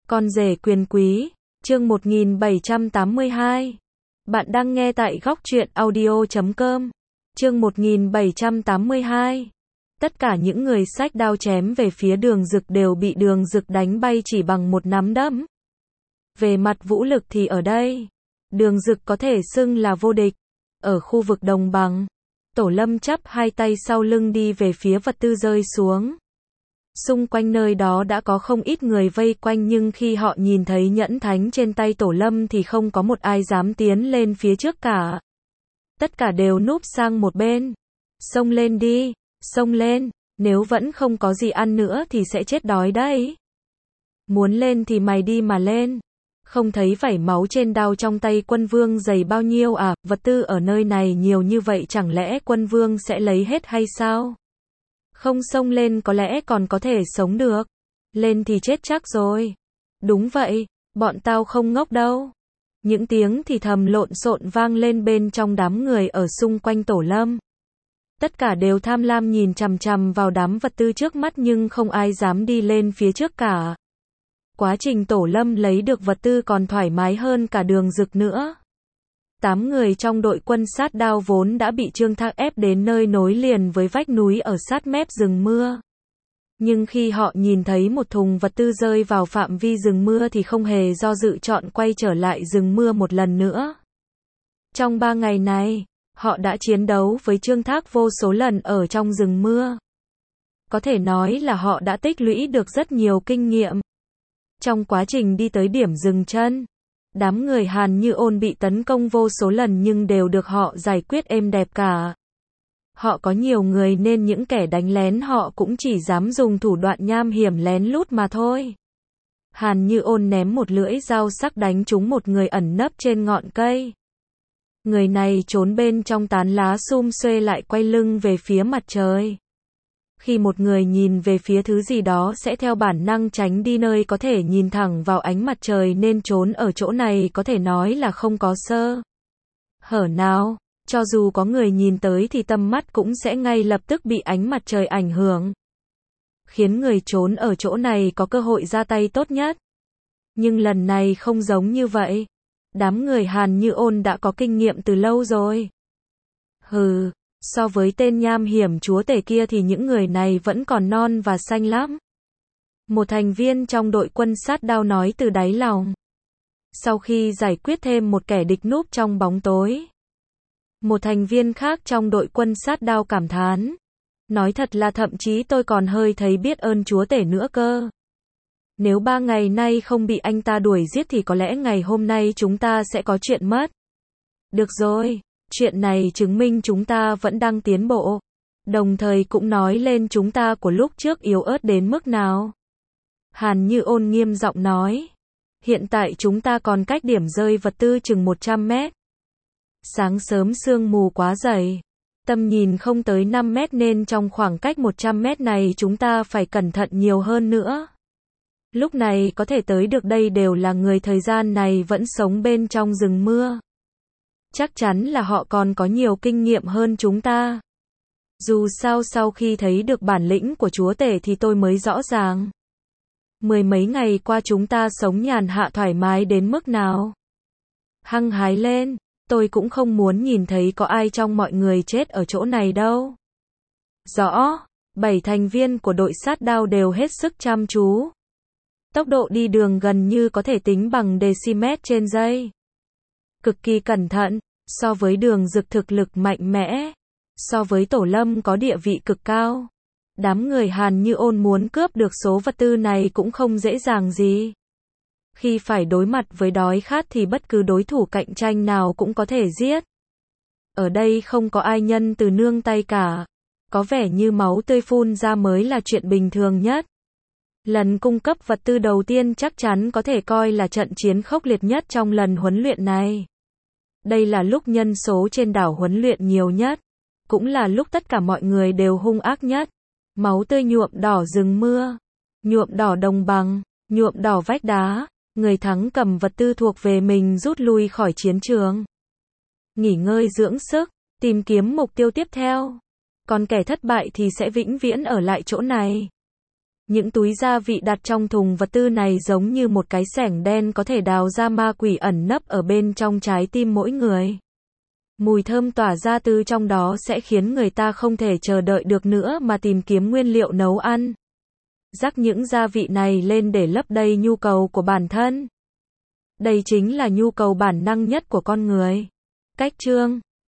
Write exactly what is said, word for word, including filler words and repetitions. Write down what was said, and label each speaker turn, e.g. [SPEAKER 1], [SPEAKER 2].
[SPEAKER 1] Con rể quyền quý, chương một nghìn bảy trăm tám mươi hai. Bạn đang nghe tại góc truyện audio chấm com. Chương một nghìn bảy trăm tám mươi hai. Tất cả những người xách đao chém về phía Đường Dực đều bị Đường Dực đánh bay chỉ bằng một nắm đấm. Về mặt vũ lực thì ở đây, Đường Dực có thể xưng là vô địch. Ở khu vực đồng bằng, Tổ Lâm chắp hai tay sau lưng đi về phía vật tư rơi xuống. Xung quanh nơi đó đã có không ít người vây quanh, nhưng khi họ nhìn thấy nhẫn thánh trên tay Tổ Lâm thì không có một ai dám tiến lên phía trước cả. Tất cả đều núp sang một bên. Xông lên đi, xông lên, nếu vẫn không có gì ăn nữa thì sẽ chết đói đấy. Muốn lên thì mày đi mà lên. Không thấy vảy máu trên đao trong tay Quân Vương dày bao nhiêu à, vật tư ở nơi này nhiều như vậy chẳng lẽ Quân Vương sẽ lấy hết hay sao? Không xông lên có lẽ còn có thể sống được. Lên thì chết chắc rồi. Đúng vậy, bọn tao không ngốc đâu. Những tiếng thì thầm lộn xộn vang lên bên trong đám người ở xung quanh Tổ Lâm. Tất cả đều tham lam nhìn chằm chằm vào đám vật tư trước mắt nhưng không ai dám đi lên phía trước cả. Quá trình Tổ Lâm lấy được vật tư còn thoải mái hơn cả Đường Dực nữa. Tám người trong đội quân sát đao vốn đã bị Trương Thác ép đến nơi nối liền với vách núi ở sát mép rừng mưa. Nhưng khi họ nhìn thấy một thùng vật tư rơi vào phạm vi rừng mưa thì không hề do dự chọn quay trở lại rừng mưa một lần nữa. Trong ba ngày này, họ đã chiến đấu với Trương Thác vô số lần ở trong rừng mưa. Có thể nói là họ đã tích lũy được rất nhiều kinh nghiệm. Trong quá trình đi tới điểm dừng chân, đám người Hàn Như Ôn bị tấn công vô số lần nhưng đều được họ giải quyết êm đẹp cả. Họ có nhiều người nên những kẻ đánh lén họ cũng chỉ dám dùng thủ đoạn nham hiểm lén lút mà thôi. Hàn Như Ôn ném một lưỡi dao sắc đánh trúng một người ẩn nấp trên ngọn cây. Người này trốn bên trong tán lá sum xuê lại quay lưng về phía mặt trời. Khi một người nhìn về phía thứ gì đó sẽ theo bản năng tránh đi nơi có thể nhìn thẳng vào ánh mặt trời nên trốn ở chỗ này có thể nói là không có sơ hở nào. Cho dù có người nhìn tới thì tầm mắt cũng sẽ ngay lập tức bị ánh mặt trời ảnh hưởng, khiến người trốn ở chỗ này có cơ hội ra tay tốt nhất. Nhưng lần này không giống như vậy. Đám người Hàn Như Ôn đã có kinh nghiệm từ lâu rồi. Hừ, so với tên nham hiểm chúa tể kia thì những người này vẫn còn non và xanh lắm. Một thành viên trong đội quân sát đao nói từ đáy lòng. Sau khi giải quyết thêm một kẻ địch núp trong bóng tối, một thành viên khác trong đội quân sát đao cảm thán. Nói thật là thậm chí tôi còn hơi thấy biết ơn chúa tể nữa cơ. Nếu ba ngày nay không bị anh ta đuổi giết thì có lẽ ngày hôm nay chúng ta sẽ có chuyện mất. Được rồi, chuyện này chứng minh chúng ta vẫn đang tiến bộ. Đồng thời cũng nói lên chúng ta của lúc trước yếu ớt đến mức nào. Hàn Như Ôn nghiêm giọng nói. Hiện tại chúng ta còn cách điểm rơi vật tư chừng một trăm mét. Sáng sớm sương mù quá dày. Tầm nhìn không tới năm mét nên trong khoảng cách một trăm mét này chúng ta phải cẩn thận nhiều hơn nữa. Lúc này có thể tới được đây đều là người thời gian này vẫn sống bên trong rừng mưa. Chắc chắn là họ còn có nhiều kinh nghiệm hơn chúng ta. Dù sao sau khi thấy được bản lĩnh của chúa tể thì tôi mới rõ ràng. Mười mấy ngày qua chúng ta sống nhàn hạ thoải mái đến mức nào. Hăng hái lên, tôi cũng không muốn nhìn thấy có ai trong mọi người chết ở chỗ này đâu. Rõ, bảy thành viên của đội sát đao đều hết sức chăm chú. Tốc độ đi đường gần như có thể tính bằng decimet trên giây. Cực kỳ cẩn thận, so với Đường Dực thực lực mạnh mẽ, so với Tổ Lâm có địa vị cực cao. Đám người Hàn Như Ôn muốn cướp được số vật tư này cũng không dễ dàng gì. Khi phải đối mặt với đói khát thì bất cứ đối thủ cạnh tranh nào cũng có thể giết. Ở đây không có ai nhân từ nương tay cả. Có vẻ như máu tươi phun ra mới là chuyện bình thường nhất. Lần cung cấp vật tư đầu tiên chắc chắn có thể coi là trận chiến khốc liệt nhất trong lần huấn luyện này. Đây là lúc nhân số trên đảo huấn luyện nhiều nhất. Cũng là lúc tất cả mọi người đều hung ác nhất. Máu tươi nhuộm đỏ rừng mưa, nhuộm đỏ đồng bằng, nhuộm đỏ vách đá. Người thắng cầm vật tư thuộc về mình rút lui khỏi chiến trường. Nghỉ ngơi dưỡng sức, tìm kiếm mục tiêu tiếp theo. Còn kẻ thất bại thì sẽ vĩnh viễn ở lại chỗ này. Những túi gia vị đặt trong thùng vật tư này giống như một cái xẻng đen có thể đào ra ma quỷ ẩn nấp ở bên trong trái tim mỗi người. Mùi thơm tỏa ra từ trong đó sẽ khiến người ta không thể chờ đợi được nữa mà tìm kiếm nguyên liệu nấu ăn. Rắc những gia vị này lên để lấp đầy nhu cầu của bản thân. Đây chính là nhu cầu bản năng nhất của con người. Cách chương